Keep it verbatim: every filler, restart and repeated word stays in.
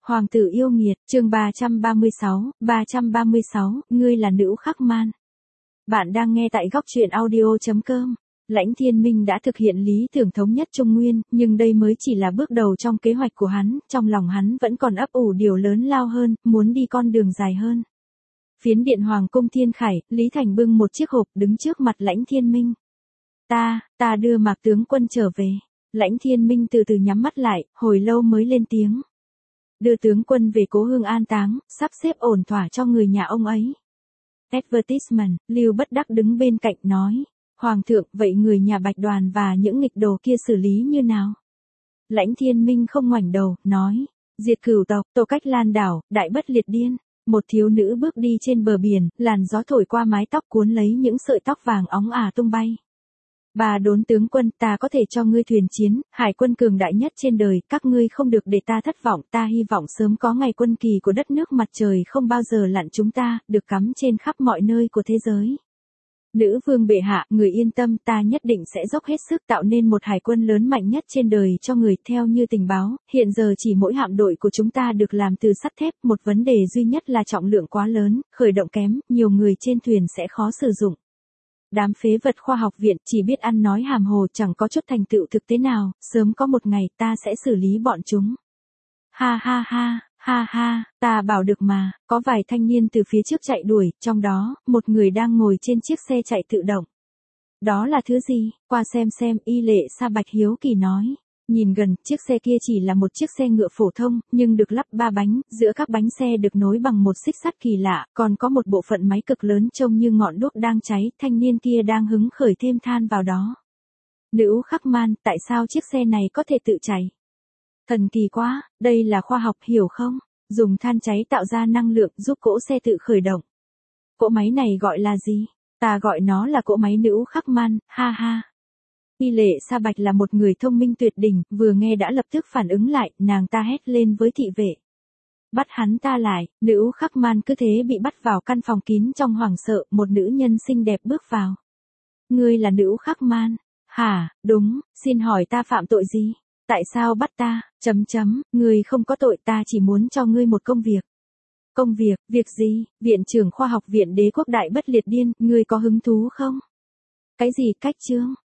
Hoàng tử yêu nghiệt, chương ba trăm ba mươi sáu, ba trăm ba mươi sáu, ngươi là nữ khắc man. Bạn đang nghe tại góc truyện audio chấm com. Lãnh Thiên Minh đã thực hiện lý tưởng thống nhất Trung Nguyên, nhưng đây mới chỉ là bước đầu trong kế hoạch của hắn, trong lòng hắn vẫn còn ấp ủ điều lớn lao hơn, muốn đi con đường dài hơn. Phiến điện Hoàng cung Thiên Khải, Lý Thành bưng một chiếc hộp đứng trước mặt Lãnh Thiên Minh. Ta, ta đưa Mạc tướng quân trở về. Lãnh Thiên Minh từ từ nhắm mắt lại, hồi lâu mới lên tiếng. Đưa tướng quân về cố hương an táng, sắp xếp ổn thỏa cho người nhà ông ấy. Advertisement, Lưu Bất Đắc đứng bên cạnh nói. Hoàng thượng, vậy người nhà Bạch Đoàn và những nghịch đồ kia xử lý như nào? Lãnh Thiên Minh không ngoảnh đầu, nói. Diệt cửu tộc, Tô Cách Lan đảo, đại bất liệt điên. Một thiếu nữ bước đi trên bờ biển, làn gió thổi qua mái tóc cuốn lấy những sợi tóc vàng óng ả tung bay. Bà Đốn tướng quân, ta có thể cho ngươi thuyền chiến, hải quân cường đại nhất trên đời, các ngươi không được để ta thất vọng, ta hy vọng sớm có ngày quân kỳ của đất nước mặt trời không bao giờ lặn chúng ta, được cắm trên khắp mọi nơi của thế giới. Nữ vương bệ hạ, người yên tâm, ta nhất định sẽ dốc hết sức tạo nên một hải quân lớn mạnh nhất trên đời cho người. Theo như tình báo, hiện giờ chỉ mỗi hạm đội của chúng ta được làm từ sắt thép, một vấn đề duy nhất là trọng lượng quá lớn, khởi động kém, nhiều người trên thuyền sẽ khó sử dụng. Đám phế vật khoa học viện chỉ biết ăn nói hàm hồ, chẳng có chút thành tựu thực tế nào, sớm có một ngày ta sẽ xử lý bọn chúng. Ha ha ha, ha ha, ta bảo được mà. Có vài thanh niên từ phía trước chạy đuổi, trong đó, một người đang ngồi trên chiếc xe chạy tự động. Đó là thứ gì? Qua xem xem, Y Lệ Sa Bạch hiếu kỳ nói. Nhìn gần, chiếc xe kia chỉ là một chiếc xe ngựa phổ thông, nhưng được lắp ba bánh, giữa các bánh xe được nối bằng một xích sắt kỳ lạ, còn có một bộ phận máy cực lớn trông như ngọn đuốc đang cháy, thanh niên kia đang hứng khởi thêm than vào đó. Nữ khắc man, tại sao chiếc xe này có thể tự cháy? Thần kỳ quá, đây là khoa học, hiểu không? Dùng than cháy tạo ra năng lượng giúp cỗ xe tự khởi động. Cỗ máy này gọi là gì? Ta gọi nó là cỗ máy nữ khắc man, ha ha. Y Lệ Sa Bạch là một người thông minh tuyệt đỉnh, vừa nghe đã lập tức phản ứng lại, nàng ta hét lên với thị vệ. Bắt hắn ta lại, nữ khắc man cứ thế bị bắt vào căn phòng kín trong hoảng sợ, một nữ nhân xinh đẹp bước vào. Ngươi là nữ khắc man? Hả, đúng, xin hỏi ta phạm tội gì? Tại sao bắt ta? Chấm chấm, ngươi không có tội, ta chỉ muốn cho ngươi một công việc. Công việc, việc gì? Viện trưởng khoa học viện Đế quốc đại bất liệt điên, ngươi có hứng thú không? Cái gì cách chương?